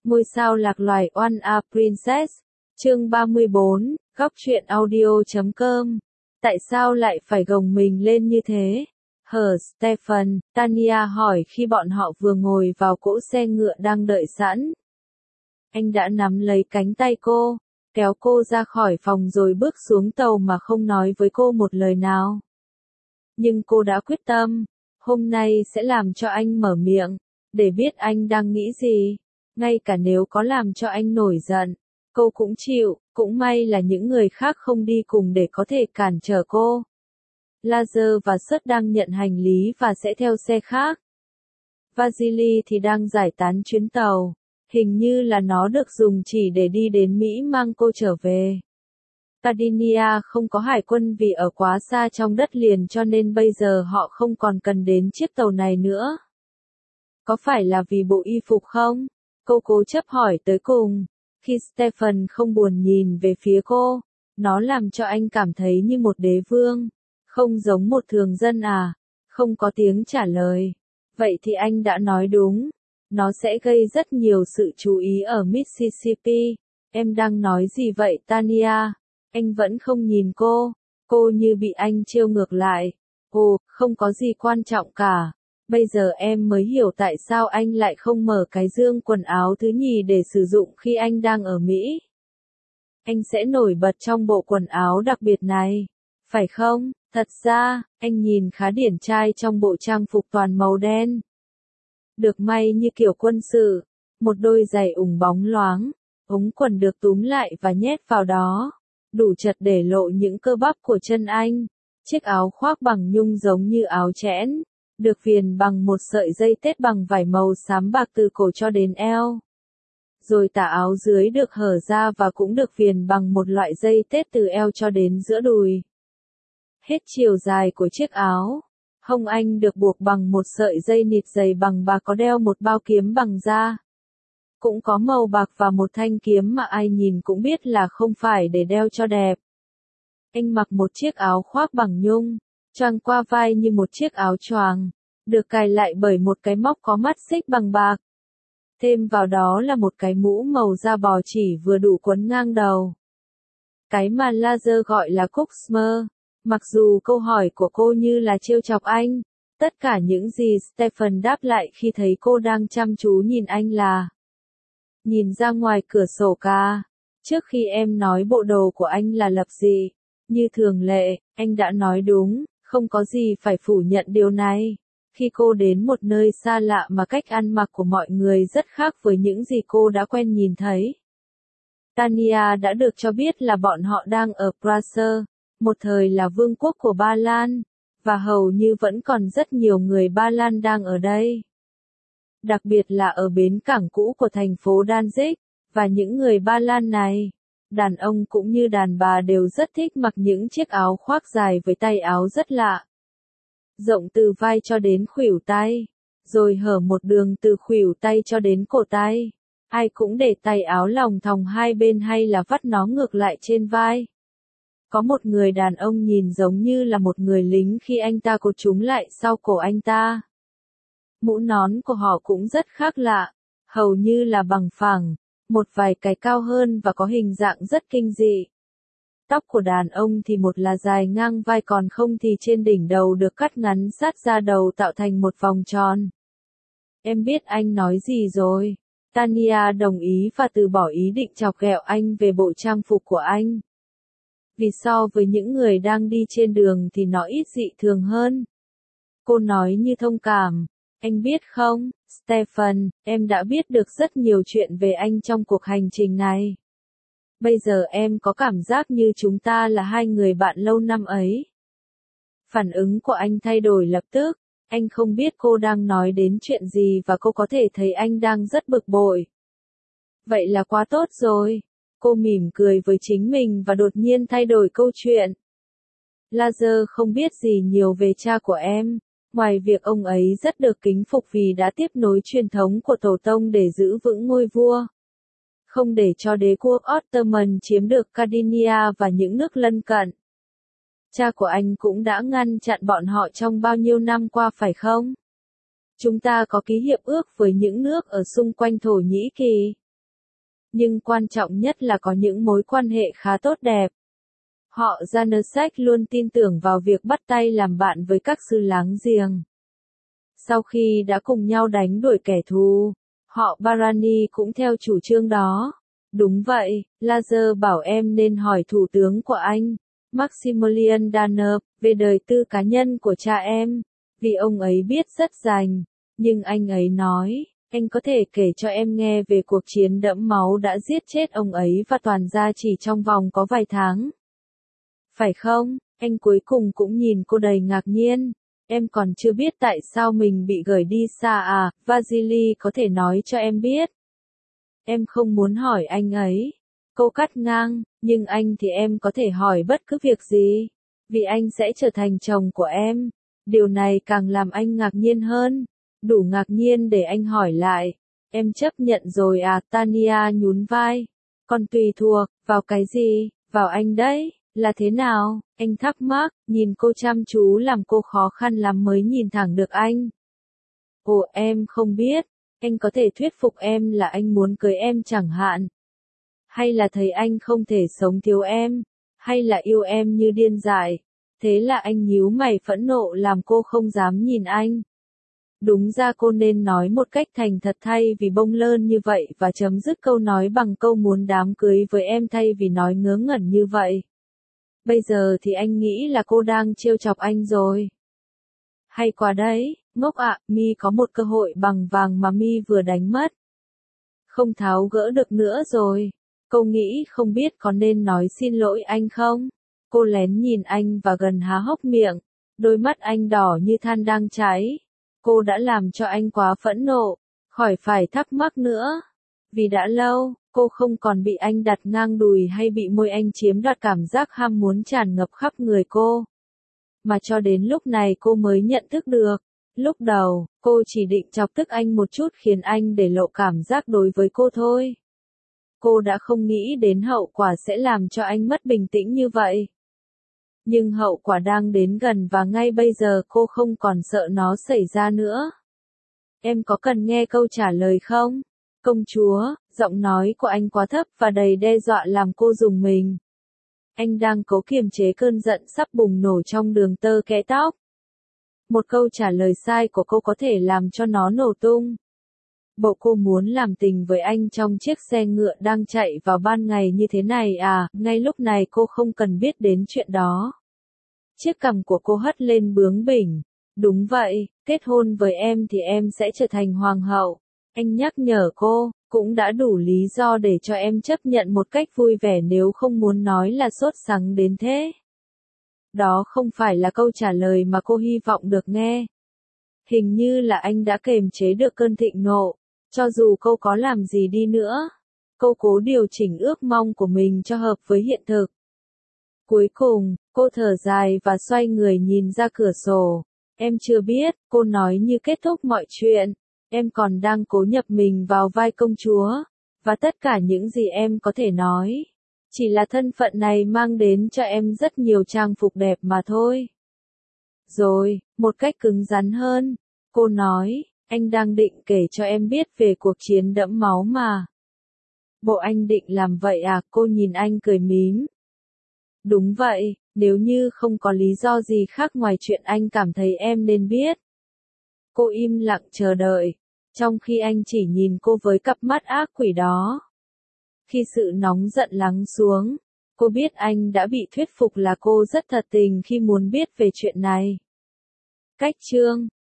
Ngôi sao lạc loài One a Princess, chương 34, góc truyện audio.com. Tại sao lại phải gồng mình lên như thế? Hờ Stephen, Tanya hỏi khi bọn họ vừa ngồi vào cỗ xe ngựa đang đợi sẵn. Anh đã nắm lấy cánh tay cô, kéo cô ra khỏi phòng rồi bước xuống tàu mà không nói với cô một lời nào. Nhưng cô đã quyết tâm, hôm nay sẽ làm cho anh mở miệng, để biết anh đang nghĩ gì. Ngay cả nếu có làm cho anh nổi giận, cô cũng chịu, cũng may là những người khác không đi cùng để có thể cản trở cô. Laser và Sut đang nhận hành lý và sẽ theo xe khác. Vasily thì đang giải tán chuyến tàu, hình như là nó được dùng chỉ để đi đến Mỹ mang cô trở về. Sardinia không có hải quân vì ở quá xa trong đất liền cho nên bây giờ họ không còn cần đến chiếc tàu này nữa. Có phải là vì bộ y phục không? Cô cố chấp hỏi tới cùng. Khi Stephen không buồn nhìn về phía cô, nó làm cho anh cảm thấy như một đế vương, không giống một thường dân à? Không có tiếng trả lời. Vậy thì anh đã nói đúng. Nó sẽ gây rất nhiều sự chú ý ở Mississippi. Em đang nói gì vậy Tanya? Anh vẫn không nhìn cô. Cô như bị anh trêu ngược lại. Ồ, không có gì quan trọng cả. Bây giờ em mới hiểu tại sao anh lại không mở cái dương quần áo thứ nhì để sử dụng khi anh đang ở Mỹ. Anh sẽ nổi bật trong bộ quần áo đặc biệt này, phải không? Thật ra, anh nhìn khá điển trai trong bộ trang phục toàn màu đen. Được may như kiểu quân sự, một đôi giày ủng bóng loáng, ống quần được túm lại và nhét vào đó, đủ chật để lộ những cơ bắp của chân anh. Chiếc áo khoác bằng nhung giống như áo chẽn, được viền bằng một sợi dây tết bằng vải màu xám bạc từ cổ cho đến eo. Rồi tà áo dưới được hở ra và cũng được viền bằng một loại dây tết từ eo cho đến giữa đùi. Hết chiều dài của chiếc áo, hông anh được buộc bằng một sợi dây nịt dày bằng bạc có đeo một bao kiếm bằng da. Cũng có màu bạc và một thanh kiếm mà ai nhìn cũng biết là không phải để đeo cho đẹp. Anh mặc một chiếc áo khoác bằng nhung, choàng qua vai như một chiếc áo choàng, được cài lại bởi một cái móc có mắt xích bằng bạc. Thêm vào đó là một cái mũ màu da bò chỉ vừa đủ quấn ngang đầu. Cái mà Laser gọi là Cuxmer. Mặc dù câu hỏi của cô như là trêu chọc anh, tất cả những gì Stephen đáp lại khi thấy cô đang chăm chú nhìn anh là: nhìn ra ngoài cửa sổ ca. Trước khi em nói bộ đồ của anh là lập dị, như thường lệ, anh đã nói đúng, không có gì phải phủ nhận điều này. Khi cô đến một nơi xa lạ mà cách ăn mặc của mọi người rất khác với những gì cô đã quen nhìn thấy. Tanya đã được cho biết là bọn họ đang ở Prussia, một thời là vương quốc của Ba Lan, và hầu như vẫn còn rất nhiều người Ba Lan đang ở đây. Đặc biệt là ở bến cảng cũ của thành phố Danzig, và những người Ba Lan này, đàn ông cũng như đàn bà đều rất thích mặc những chiếc áo khoác dài với tay áo rất lạ. Rộng từ vai cho đến khuỷu tay, rồi hở một đường từ khuỷu tay cho đến cổ tay. Ai cũng để tay áo lòng thòng hai bên hay là vắt nó ngược lại trên vai. Có một người đàn ông nhìn giống như là một người lính khi anh ta cột chúng lại sau cổ anh ta. Mũ nón của họ cũng rất khác lạ, hầu như là bằng phẳng, một vài cái cao hơn và có hình dạng rất kinh dị. Tóc của đàn ông thì một là dài ngang vai còn không thì trên đỉnh đầu được cắt ngắn sát ra đầu tạo thành một vòng tròn. Em biết anh nói gì rồi. Tanya đồng ý và từ bỏ ý định chọc ghẹo anh về bộ trang phục của anh. Vì so với những người đang đi trên đường thì nó ít dị thường hơn. Cô nói như thông cảm. Anh biết không, Stephen, em đã biết được rất nhiều chuyện về anh trong cuộc hành trình này. Bây giờ em có cảm giác như chúng ta là hai người bạn lâu năm ấy. Phản ứng của anh thay đổi lập tức. Anh không biết cô đang nói đến chuyện gì và cô có thể thấy anh đang rất bực bội. Vậy là quá tốt rồi. Cô mỉm cười với chính mình và đột nhiên thay đổi câu chuyện. Laser không biết gì nhiều về cha của em, ngoài việc ông ấy rất được kính phục vì đã tiếp nối truyền thống của tổ tông để giữ vững ngôi vua. Không để cho đế quốc Ottoman chiếm được Sardinia và những nước lân cận. Cha của anh cũng đã ngăn chặn bọn họ trong bao nhiêu năm qua phải không? Chúng ta có ký hiệp ước với những nước ở xung quanh Thổ Nhĩ Kỳ. nhưng quan trọng nhất là có những mối quan hệ khá tốt đẹp. Họ Janosek luôn tin tưởng vào việc bắt tay làm bạn với các xứ láng giềng. Sau khi đã cùng nhau đánh đuổi kẻ thù, họ Barani cũng theo chủ trương đó. Đúng vậy, Lazer bảo em nên hỏi thủ tướng của anh, Maximilian Danner, về đời tư cá nhân của cha em, vì ông ấy biết rất rành, nhưng anh ấy nói, anh có thể kể cho em nghe về cuộc chiến đẫm máu đã giết chết ông ấy và toàn gia chỉ trong vòng có vài tháng. Phải không? Anh cuối cùng cũng nhìn cô đầy ngạc nhiên. Em còn chưa biết tại sao mình bị gửi đi xa à, Vasily có thể nói cho em biết. Em không muốn hỏi anh ấy. Cô cắt ngang, nhưng anh thì em có thể hỏi bất cứ việc gì. Vì anh sẽ trở thành chồng của em. Điều này càng làm anh ngạc nhiên hơn. Đủ ngạc nhiên để anh hỏi lại. Em chấp nhận rồi à, Tania nhún vai. Còn tùy thuộc, vào cái gì, vào anh đấy. Là thế nào? Anh thắc mắc, nhìn cô chăm chú làm cô khó khăn lắm mới nhìn thẳng được anh. Ồ, em không biết. Anh có thể thuyết phục em là anh muốn cưới em chẳng hạn. Hay là thấy anh không thể sống thiếu em. Hay là yêu em như điên dại. Thế là anh nhíu mày phẫn nộ làm cô không dám nhìn anh. Đúng ra cô nên nói một cách thành thật thay vì bông lơn như vậy và chấm dứt câu nói bằng câu muốn đám cưới với em thay vì nói ngớ ngẩn như vậy. Bây giờ thì anh nghĩ là cô đang trêu chọc anh rồi. Hay quá đấy, ngốc ạ, Mi có một cơ hội bằng vàng mà Mi vừa đánh mất. Không tháo gỡ được nữa rồi. Cô nghĩ không biết có nên nói xin lỗi anh không? Cô lén nhìn anh và gần há hốc miệng. Đôi mắt anh đỏ như than đang cháy. Cô đã làm cho anh quá phẫn nộ. Khỏi phải thắc mắc nữa. Vì đã lâu, cô không còn bị anh đặt ngang đùi hay bị môi anh chiếm đoạt cảm giác ham muốn tràn ngập khắp người cô. Mà cho đến lúc này cô mới nhận thức được. Lúc đầu, cô chỉ định chọc tức anh một chút khiến anh để lộ cảm giác đối với cô thôi. Cô đã không nghĩ đến hậu quả sẽ làm cho anh mất bình tĩnh như vậy. Nhưng hậu quả đang đến gần và ngay bây giờ cô không còn sợ nó xảy ra nữa. Em có cần nghe câu trả lời không? Công chúa, giọng nói của anh quá thấp và đầy đe dọa làm cô rùng mình. Anh đang cố kiềm chế cơn giận sắp bùng nổ trong đường tơ kẽ tóc. Một câu trả lời sai của cô có thể làm cho nó nổ tung. Bộ cô muốn làm tình với anh trong chiếc xe ngựa đang chạy vào ban ngày như thế này à, ngay lúc này cô không cần biết đến chuyện đó. Chiếc cằm của cô hất lên bướng bỉnh. Đúng vậy, kết hôn với em thì em sẽ trở thành hoàng hậu. Anh nhắc nhở cô, cũng đã đủ lý do để cho em chấp nhận một cách vui vẻ nếu không muốn nói là sốt sắng đến thế. Đó không phải là câu trả lời mà cô hy vọng được nghe. Hình như là anh đã kềm chế được cơn thịnh nộ. Cho dù cô có làm gì đi nữa, cô cố điều chỉnh ước mong của mình cho hợp với hiện thực. Cuối cùng, cô thở dài và xoay người nhìn ra cửa sổ. Em chưa biết, cô nói như kết thúc mọi chuyện. Em còn đang cố nhập mình vào vai công chúa. Và tất cả những gì em có thể nói, chỉ là thân phận này mang đến cho em rất nhiều trang phục đẹp mà thôi. Rồi, một cách cứng rắn hơn, cô nói, anh đang định kể cho em biết về cuộc chiến đẫm máu mà. Bộ anh định làm vậy à? Cô nhìn anh cười mím. Đúng vậy, nếu như không có lý do gì khác ngoài chuyện anh cảm thấy em nên biết. Cô im lặng chờ đợi, trong khi anh chỉ nhìn cô với cặp mắt ác quỷ đó. Khi sự nóng giận lắng xuống, cô biết anh đã bị thuyết phục là cô rất thật tình khi muốn biết về chuyện này. Cách chương